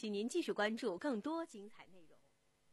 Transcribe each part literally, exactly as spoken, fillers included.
请您继续关注更多精彩内容。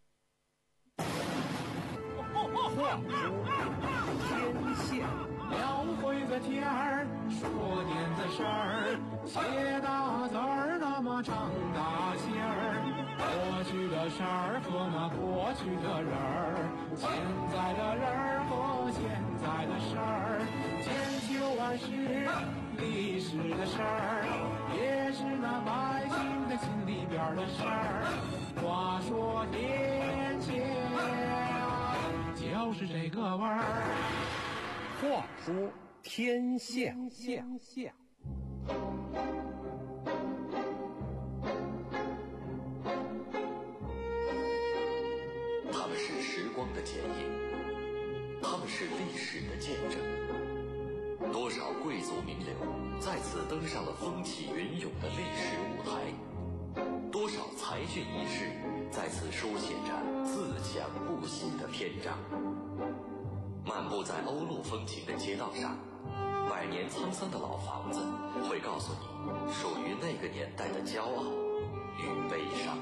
话说天下， 描绘个天儿，说点子事儿，写大字儿，那么长大线儿。过去的事儿和那过去的人儿，现在的人儿和现在的事儿，千秋万世历史的事儿，也是那百姓的心里边的事儿。话说天下，就是这个味儿。 话说天下， 下下。 他们是时光的剪影，他们是历史的见证。多少贵族名流在此登上了风起云涌的历史舞台，多少才俊逸士在此书写着自强不息的篇章。漫步在欧陆风情的街道上，百年沧桑的老房子会告诉你属于那个年代的骄傲与悲伤。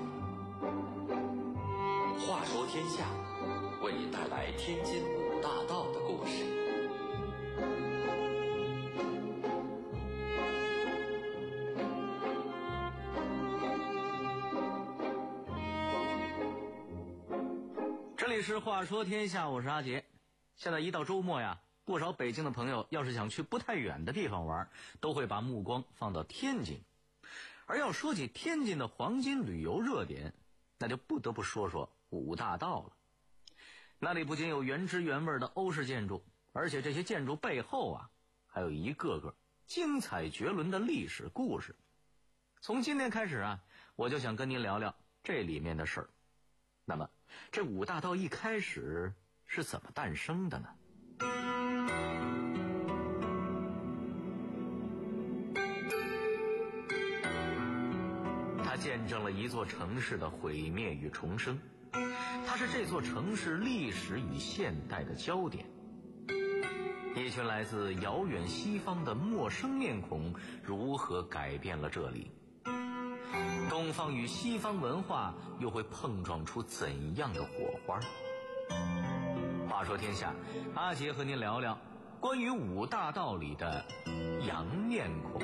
话说天下，为你带来天津五大道的故事。 这里是话说天下，我是阿杰。现在一到周末呀，不少北京的朋友要是想去不太远的地方玩，都会把目光放到天津。而要说起天津的黄金旅游热点，那就不得不说说五大道了。那里不仅有原汁原味的欧式建筑，而且这些建筑背后啊，还有一个个精彩绝伦的历史故事。从今天开始啊，我就想跟您聊聊这里面的事儿。那么这五大道一开始是怎么诞生的呢？它见证了一座城市的毁灭与重生，它是这座城市历史与现代的焦点。一群来自遥远西方的陌生面孔如何改变了这里？东方与西方文化又会碰撞出怎样的火花？话说天下，阿杰和您聊聊关于五大道里的洋面孔。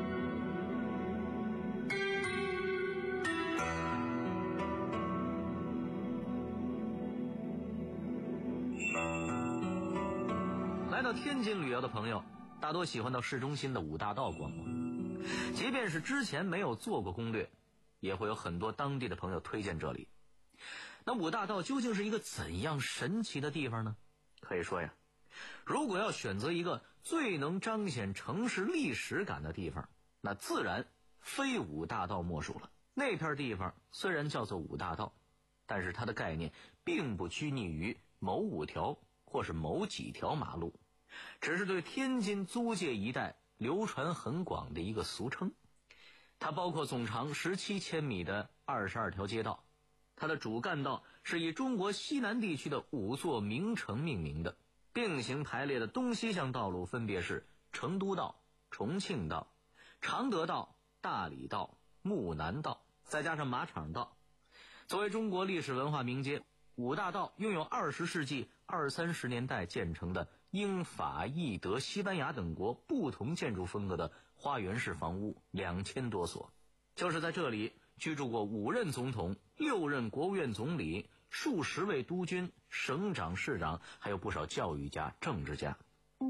来到天津旅游的朋友，大多喜欢到市中心的五大道逛逛。即便是之前没有做过攻略，也会有很多当地的朋友推荐这里。那五大道究竟是一个怎样神奇的地方呢？可以说呀，如果要选择一个最能彰显城市历史感的地方，那自然非五大道莫属了。那片地方虽然叫做五大道，但是它的概念并不拘泥于某五条或是某几条马路，只是对天津租界一带流传很广的一个俗称。它包括总长十七千米的二十二条街道，它的主干道是以中国西南地区的五座名城命名的，并行排列的东西向道路分别是成都道、重庆道、常德道、大理道、木南道，再加上马场道。作为中国历史文化名街，五大道拥有二十世纪二三十年代建成的英法意德西班牙等国不同建筑风格的花园式房屋两千多所。就是在这里居住过五任总统、六任国务院总理、数十位督军、省长、市长，还有不少教育家、政治家。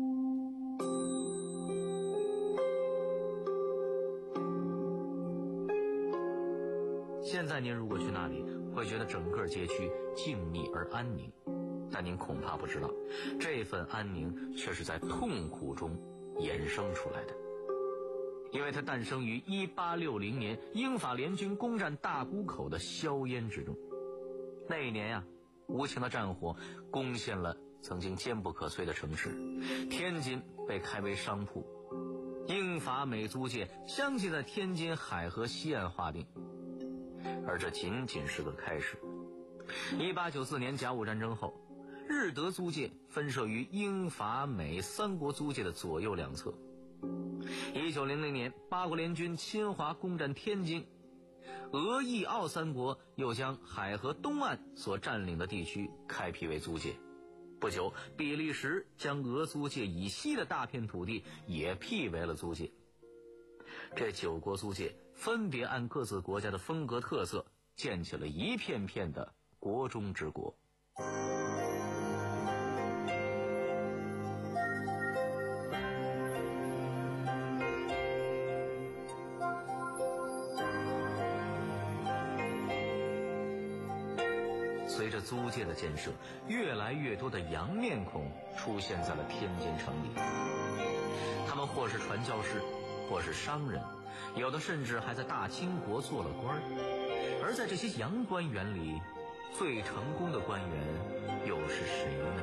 现在您如果去那里，会觉得整个街区静谧而安宁，但您恐怕不知道，这份安宁却是在痛苦中衍生出来的。因为它诞生于一八六零年英法联军攻占大沽口的硝烟之中。那一年呀，无情的战火攻陷了曾经坚不可摧的城市，天津被开为商铺，英法美租界相继在天津海河西岸划定。而这仅仅是个开始。一八九四年甲午战争后，日德租界分设于英法美三国租界的左右两侧。一九零零年八国联军侵华攻占天津， 俄意奥三国又将海河东岸所占领的地区开辟为租界。不久，比利时将俄租界以西的大片土地也辟为了租界。这九国租界分别按各自国家的风格特色，建起了一片片的国中之国。随着租界的建设，越来越多的洋面孔出现在了天津城里。他们或是传教士，或是商人，有的甚至还在大清国做了官。而在这些洋官员里，最成功的官员又是谁呢？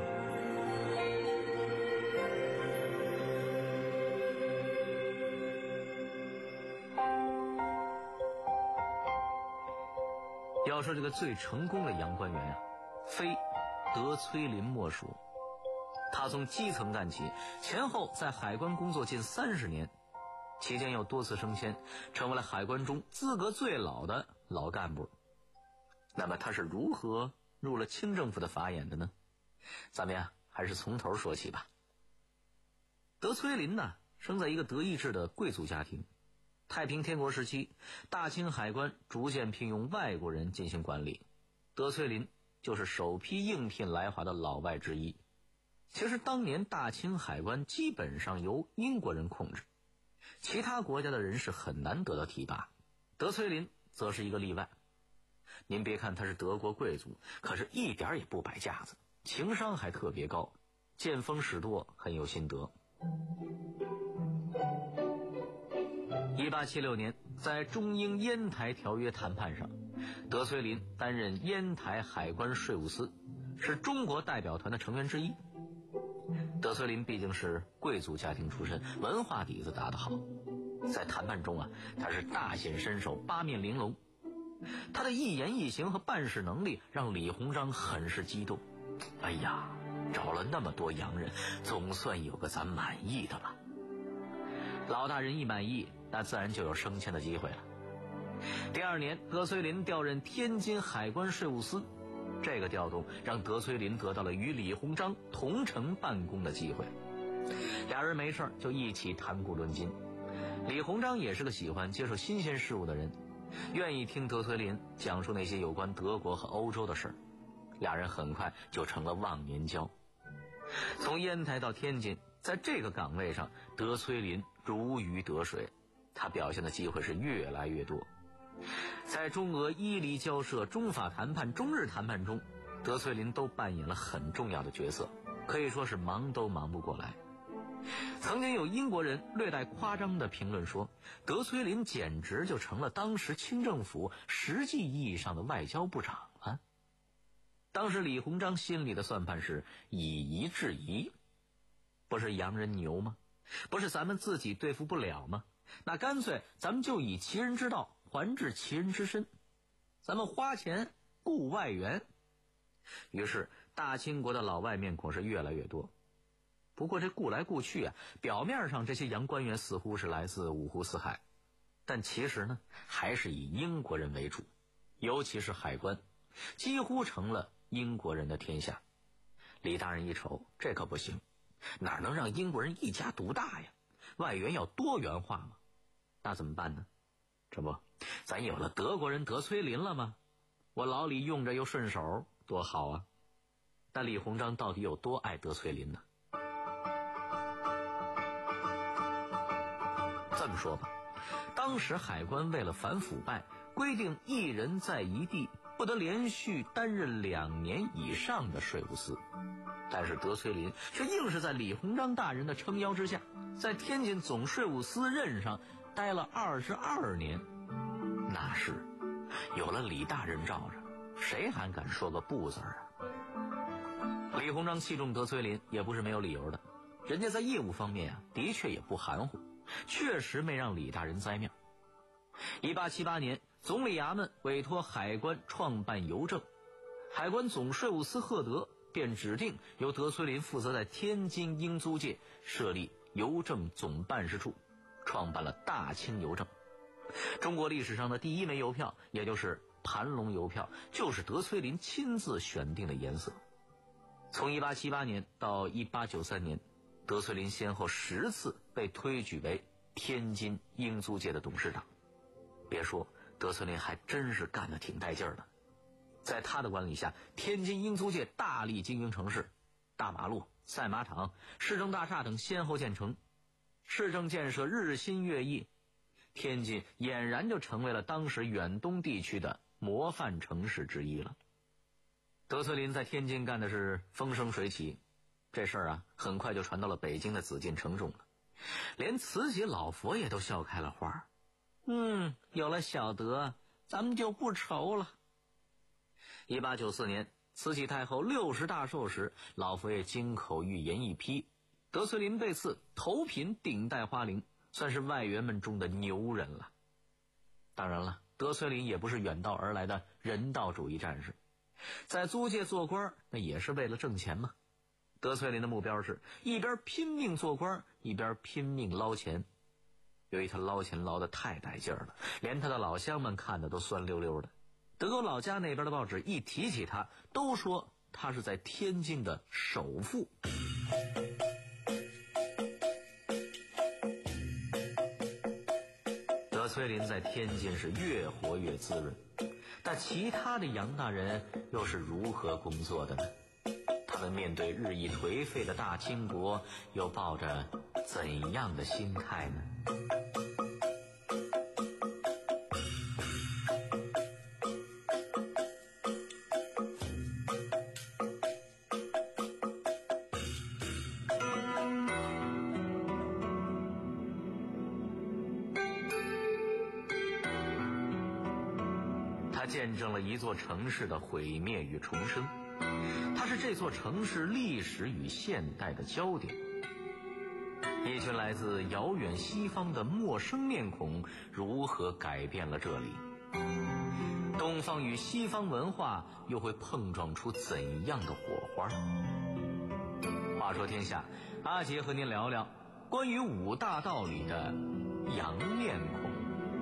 要说这个最成功的洋官员啊，非德崔林莫属。他从基层干起，前后在海关工作近三十年，期间又多次升迁，成为了海关中资格最老的老干部。那么他是如何入了清政府的法眼的呢？咱们呀，还是从头说起吧。德崔林呢，生在一个德意志的贵族家庭。太平天国时期，大清海关逐渐聘用外国人进行管理，德崔林就是首批应聘来华的老外之一。其实当年大清海关基本上由英国人控制，其他国家的人是很难得到提拔，德崔林则是一个例外。您别看他是德国贵族，可是一点也不摆架子，情商还特别高，见风使舵，很有心得。一八七六年，在中英烟台条约谈判上，德崔林担任烟台海关税务司，是中国代表团的成员之一。德崔林毕竟是贵族家庭出身，文化底子打得好，在谈判中啊，他是大显身手，八面玲珑。他的一言一行和办事能力让李鸿章很是激动。哎呀，找了那么多洋人，总算有个咱满意的了。老大人一满意，那自然就有升迁的机会了。第二年，德崔林调任天津海关税务司，这个调动让德崔林得到了与李鸿章同城办公的机会。俩人没事就一起谈古论今。李鸿章也是个喜欢接受新鲜事物的人，愿意听德崔林讲述那些有关德国和欧洲的事儿。俩人很快就成了忘年交。从烟台到天津，在这个岗位上，德崔林如鱼得水，他表现的机会是越来越多。在中俄伊犁交涉、中法谈判、中日谈判中，德崔林都扮演了很重要的角色，可以说是忙都忙不过来。曾经有英国人略带夸张的评论说，德崔林简直就成了当时清政府实际意义上的外交部长了。当时李鸿章心里的算盘是以夷制夷，不是洋人牛吗？不是咱们自己对付不了吗？那干脆咱们就以其人之道还治其人之身，咱们花钱雇外援。于是大清国的老外面孔是越来越多。不过这雇来雇去啊，表面上这些洋官员似乎是来自五湖四海，但其实呢，还是以英国人为主，尤其是海关，几乎成了英国人的天下。李大人一瞅，这可不行，哪能让英国人一家独大呀？外援要多元化嘛。那怎么办呢？这不，咱有了德国人德崔林了吗？我老李用着又顺手，多好啊！但李鸿章到底有多爱德崔林呢？这么说吧，当时海关为了反腐败，规定一人在一地不得连续担任两年以上的税务司。但是德崔林却硬是在李鸿章大人的撑腰之下，在天津总税务司任上待了二十二年。那是有了李大人罩着，谁还敢说个不字啊？李鸿章器重德崔林也不是没有理由的，人家在业务方面啊，的确也不含糊，确实没让李大人栽面。一八七八年，总理衙门委托海关创办邮政，海关总税务司赫德便指定由德崔林负责在天津英租界设立邮政总办事处，创办了大清邮政。 中国历史上的第一枚邮票，也就是盘龙邮票，就是德崔林亲自选定的颜色。从一八七八年到一八九三年，德崔林先后十次被推举为天津英租界的董事长。别说，德崔林还真是干得挺带劲儿的。在他的管理下，天津英租界大力经营城市，大马路、赛马场、市政大厦等先后建成，市政建设日新月异，天津俨然就成为了当时远东地区的模范城市之一了。德崔林在天津干的是风生水起，这事儿啊，很快就传到了北京的紫禁城中了，连慈禧老佛爷都笑开了花。嗯，有了小德，咱们就不愁了。一八九四年，慈禧太后六十大寿时，老佛爷金口玉言一批，德崔林被赐头品顶戴花翎，算是外援们中的牛人了。当然了，德崔林也不是远道而来的人道主义战士，在租界做官，那也是为了挣钱嘛。德崔林的目标是一边拼命做官，一边拼命捞钱。由于他捞钱捞得太带劲儿了，连他的老乡们看的都酸溜溜的。德国老家那边的报纸一提起他，都说他是在天津的首富。德崔林在天津是越活越滋润，但其他的洋大人又是如何工作的呢？他们面对日益颓废的大清国，又抱着怎样的心态呢？他见证了一座城市的毁灭与重生，他是这座城市历史与现代的焦点。一群来自遥远西方的陌生面孔如何改变了这里？东方与西方文化又会碰撞出怎样的火花？话说天下，阿杰和您聊聊关于五大道里的洋面孔。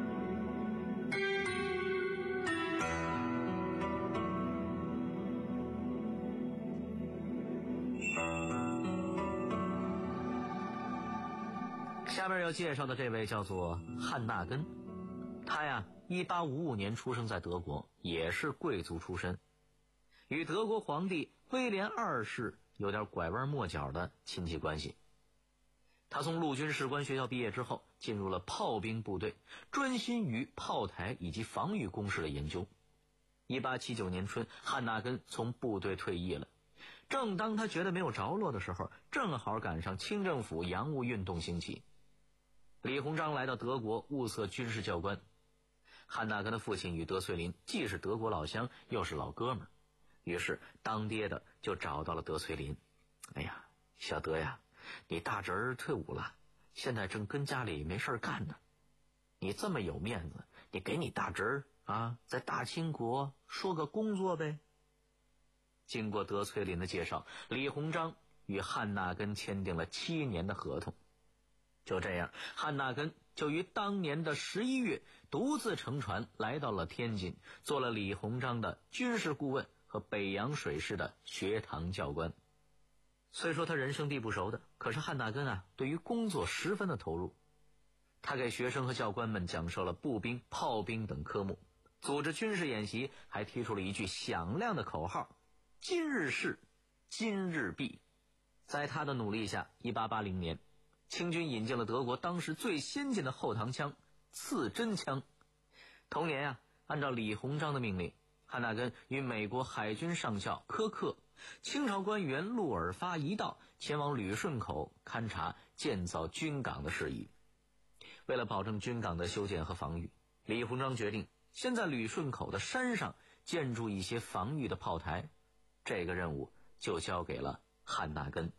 下面要介绍的这位叫做汉纳根，他呀一八五五年出生在德国，也是贵族出身，与德国皇帝威廉二世有点拐弯抹角的亲戚关系。他从陆军士官学校毕业之后，进入了炮兵部队，专心于炮台以及防御工事的研究。一八七九年春，汉纳根从部队退役了。正当他觉得没有着落的时候，正好赶上清政府洋务运动兴起。李鸿章来到德国物色军事教官，汉纳根的父亲与德崔林既是德国老乡，又是老哥们儿，于是当爹的就找到了德崔林。哎呀，小德呀，你大侄儿退伍了，现在正跟家里没事干呢。你这么有面子，你给你大侄儿啊，在大清国说个工作呗。经过德崔林的介绍，李鸿章与汉纳根签订了七年的合同。就这样，汉纳根就于当年的十一月独自乘船来到了天津，做了李鸿章的军事顾问和北洋水师的学堂教官。虽说他人生地不熟的，可是汉纳根啊，对于工作十分的投入。他给学生和教官们讲授了步兵、炮兵等科目，组织军事演习，还提出了一句响亮的口号：今日事，今日毕。在他的努力下，一八八零年清军引进了德国当时最先进的后膛枪刺针枪。同年啊，按照李鸿章的命令，汉纳根与美国海军上校柯克、清朝官员陆尔发一道，前往旅顺口勘察建造军港的事宜。为了保证军港的修建和防御，李鸿章决定先在旅顺口的山上建筑一些防御的炮台，这个任务就交给了汉纳根。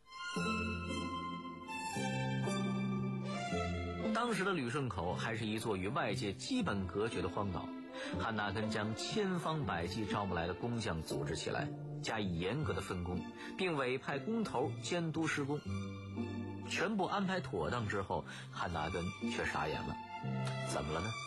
当时的旅顺口还是一座与外界基本隔绝的荒岛，汉纳根将千方百计招募来的工匠组织起来，加以严格的分工，并委派工头监督施工。全部安排妥当之后，汉纳根却傻眼了。怎么了呢？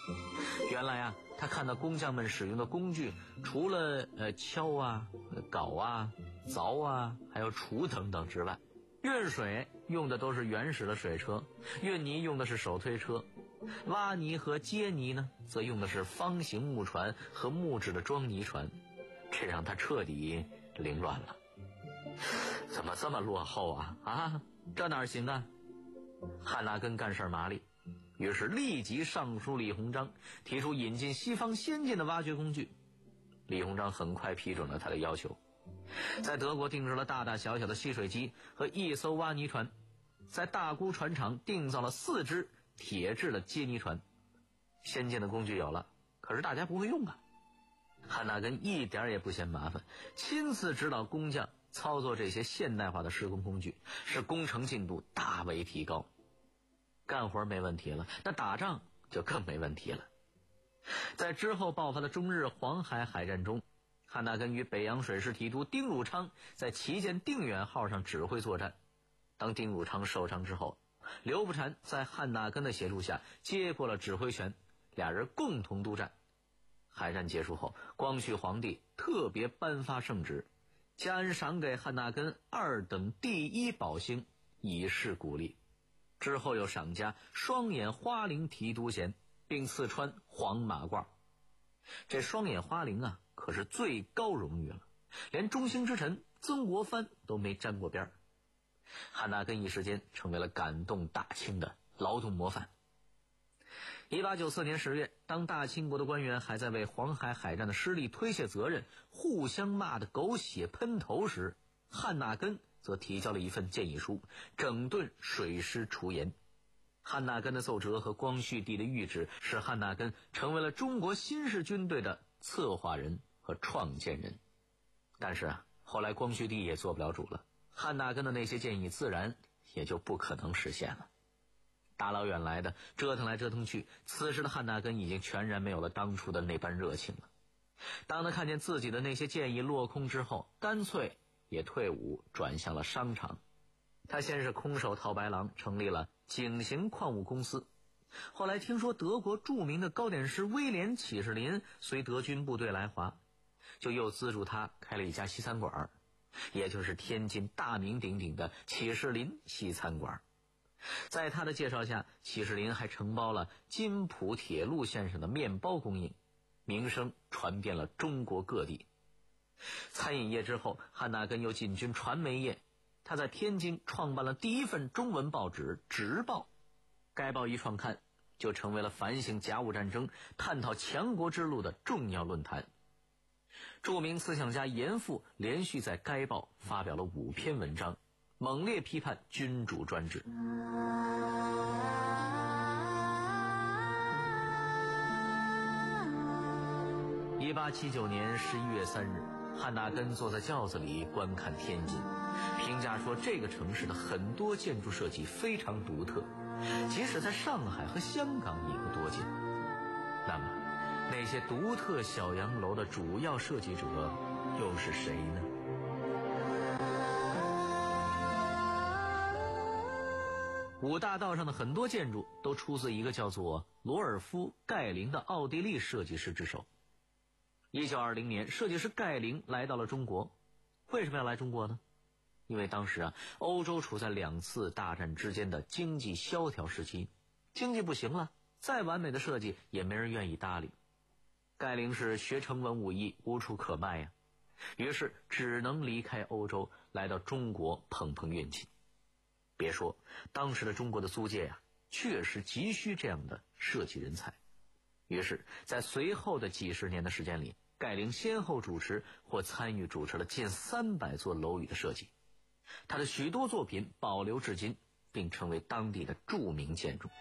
原来啊，他看到工匠们使用的工具，除了呃锹啊、镐啊、凿啊，还有锄等等之外，运水用的都是原始的水车，运泥用的是手推车，挖泥和接泥呢，则用的是方形木船和木质的装泥船，这让他彻底凌乱了。怎么这么落后啊？啊，这哪行啊？汉纳根干事麻利，于是立即上书李鸿章，提出引进西方先进的挖掘工具。李鸿章很快批准了他的要求，在德国定制了大大小小的吸水机和一艘挖泥船，在大沽船厂订造了四只铁制的接泥船。先进的工具有了，可是大家不会用啊。汉纳根一点也不嫌麻烦，亲自指导工匠操作这些现代化的施工工具，使工程进度大为提高。干活没问题了，那打仗就更没问题了。在之后爆发的中日黄海海战中，汉纳根与北洋水师提督丁汝昌在旗舰定远号上指挥作战。当丁汝昌受伤之后，刘步蟾在汉纳根的协助下接过了指挥权，俩人共同督战。海战结束后，光绪皇帝特别颁发圣旨，加恩赏给汉纳根二等第一宝星，以示鼓励。之后又赏加双眼花翎提督衔，并赐穿黄马褂。这双眼花翎啊，可是最高荣誉了，连中兴之臣曾国藩都没沾过边儿。汉纳根一时间成为了感动大清的劳动模范。一八九四年十月，当大清国的官员还在为黄海海战的失利推卸责任，互相骂得狗血喷头时，汉纳根则提交了一份建议书，整顿水师除盐。汉纳根的奏折和光绪帝的谕旨，使汉纳根成为了中国新式军队的策划人和创建人。但是啊，后来光绪帝也做不了主了，汉纳根的那些建议自然也就不可能实现了。大老远来的，折腾来折腾去，此时的汉纳根已经全然没有了当初的那般热情了。当他看见自己的那些建议落空之后，干脆也退伍转向了商场。他先是空手套白狼，成立了井陉矿物公司。后来听说德国著名的糕点师威廉启士林随德军部队来华，就又资助他开了一家西餐馆，也就是天津大名鼎鼎的启士林西餐馆。在他的介绍下，启士林还承包了津浦铁路线上的面包供应，名声传遍了中国各地。餐饮业之后，汉纳根又进军传媒业。他在天津创办了第一份中文报纸《直报》，该报一创刊，就成为了反省甲午战争、探讨强国之路的重要论坛。著名思想家严复连续在该报发表了五篇文章，猛烈批判君主专制。一八七九年十一月三日，汉纳根坐在轿子里观看天津，评价说这个城市的很多建筑设计非常独特，即使在上海和香港也不多见。那么那些独特小洋楼的主要设计者又是谁呢？五大道上的很多建筑都出自一个叫做罗尔夫·盖林的奥地利设计师之手。一九二零年，设计师盖林来到了中国。为什么要来中国呢？因为当时啊，欧洲处在两次大战之间的经济萧条时期，经济不行了，再完美的设计也没人愿意搭理。盖林是学成文武艺，无处可卖呀、啊，于是只能离开欧洲，来到中国碰碰运气。别说，当时的中国的租界呀、啊，确实急需这样的设计人才。于是在随后的几十年的时间里，盖林先后主持或参与主持了近三百座楼宇的设计，他的许多作品保留至今，并成为当地的著名建筑。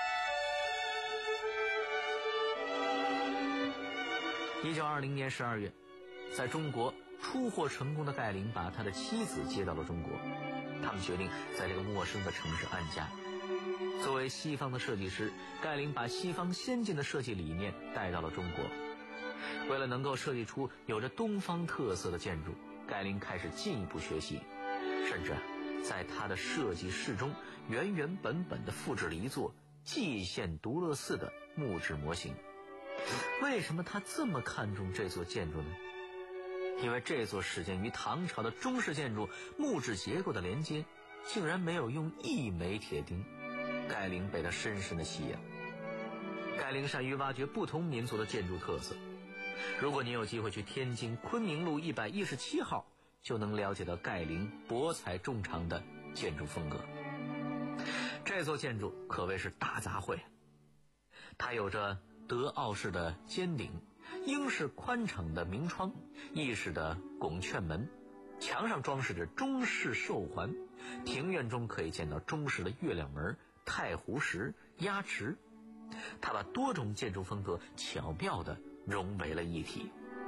一九二零年十二月，在中国出货成功的盖林把他的妻子接到了中国，他们决定在这个陌生的城市安家。作为西方的设计师，盖林把西方先进的设计理念带到了中国。为了能够设计出有着东方特色的建筑，盖林开始进一步学习，甚至在他的设计室中原原本本地复制了一座蓟县独乐寺的木质模型。为什么他这么看重这座建筑呢？因为这座始建于唐朝的中式建筑木质结构的连接竟然没有用一枚铁钉，盖林被他深深的吸引。盖林善于挖掘不同民族的建筑特色，如果你有机会去天津昆明路一百一十七号，就能了解到盖林博采众长的建筑风格。这座建筑可谓是大杂烩，它有着德奥式的尖顶、英式宽敞的明窗、意式的拱券门，墙上装饰着中式寿环，庭院中可以见到中式的月亮门、太湖石、鸭池。它把多种建筑风格巧妙地融为了一体。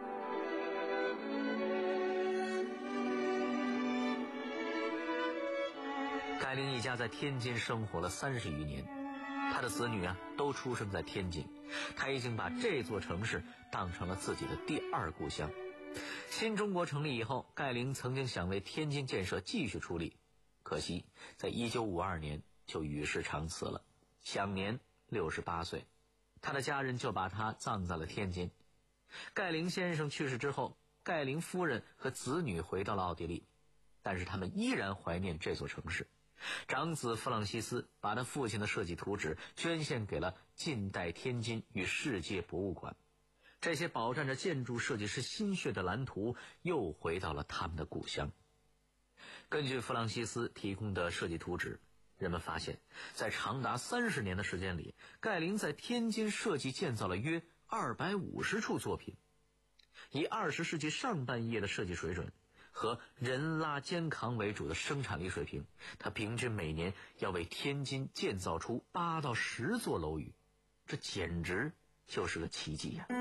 盖林一家在天津生活了三十余年，他的子女啊都出生在天津，他已经把这座城市当成了自己的第二故乡。新中国成立以后，盖林曾经想为天津建设继续出力，可惜在一九五二年就与世长辞了，享年六十八岁。他的家人就把他葬在了天津。盖林先生去世之后，盖林夫人和子女回到了奥地利，但是他们依然怀念这座城市。长子弗朗西斯把他父亲的设计图纸捐献给了近代天津与世界博物馆，这些饱蘸着建筑设计师心血的蓝图又回到了他们的故乡。根据弗朗西斯提供的设计图纸，人们发现在长达三十年的时间里，盖林在天津设计建造了约二百五十处作品。以二十世纪上半叶的设计水准和人拉肩扛为主的生产力水平，他平均每年要为天津建造出八到十座楼宇，这简直就是个奇迹呀！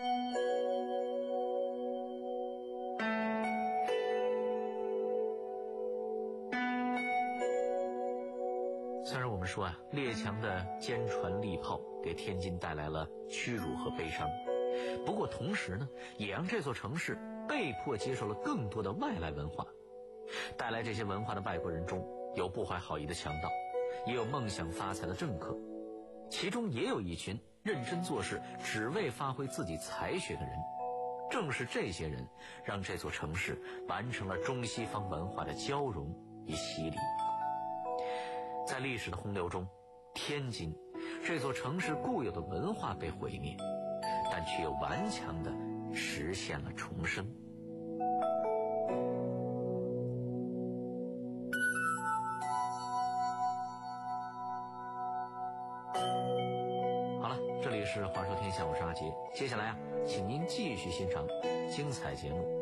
虽然我们说啊，列强的坚船利炮给天津带来了屈辱和悲伤，不过同时呢，也让这座城市被迫接受了更多的外来文化。带来这些文化的外国人中，有不怀好意的强盗，也有梦想发财的政客，其中也有一群认真做事只为发挥自己才学的人。正是这些人让这座城市完成了中西方文化的交融与洗礼。在历史的洪流中，天津这座城市固有的文化被毁灭，但却又顽强地实现了重生。好了，这里是话说天下，我是阿杰。接下来啊，请您继续欣赏精彩节目。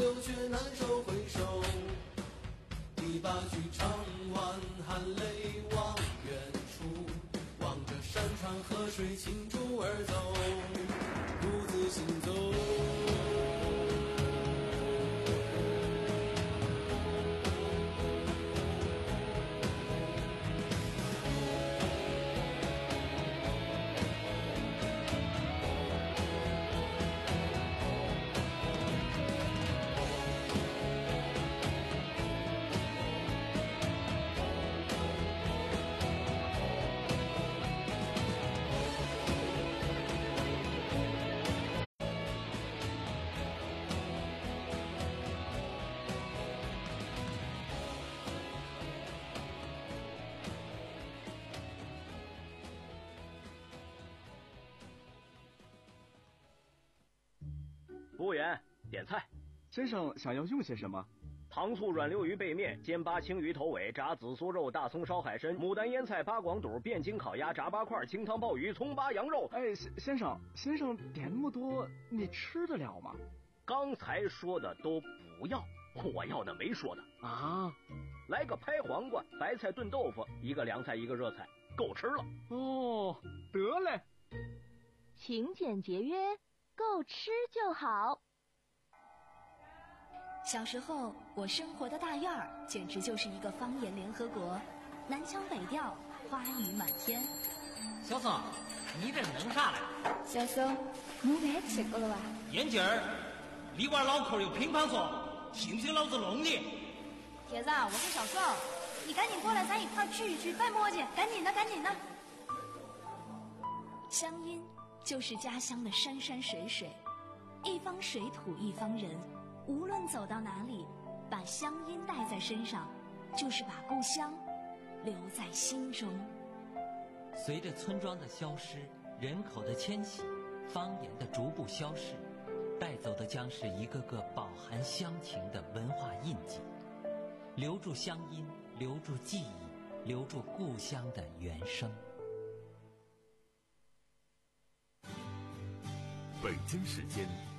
流却难收回首。第八句唱完，含泪望远处，望着山川河水倾注而走，独自行走。 服务员，点菜。 先生想要用些什么？ 糖醋软溜鱼背面、煎八青鱼头尾、炸紫苏肉、大葱烧海参、牡丹腌菜、八广肚、汴京烤鸭、炸八块、清汤鲍鱼、葱八羊肉。 哎，先生，先生点那么多，你吃得了吗？ 刚才说的都不要，我要的没说的啊。 来个拍黄瓜、白菜炖豆腐，一个凉菜，一个热菜，够吃了。 哦，得嘞。 勤俭节约，够吃就好。 小时候，我生活的大院儿简直就是一个方言联合国，南腔北调，花语满天。 小宋，你这弄啥嘞？ 小宋，我饭吃过了吧？ 眼镜儿，你玩脑壳又乒乓说，信不信老子弄你？ 铁子，我是小宋，你赶紧过来，咱一块儿聚一聚，办磨叽，赶紧的，赶紧的。乡音就是家乡的山山水水，一方水土一方人。无论走到哪里，把乡音带在身上，就是把故乡留在心中。 随着村庄的消失，人口的迁徙，方言的逐步消逝，带走的将是一个个饱含乡情的文化印记。留住乡音，留住记忆，留住故乡的原声。 北京时间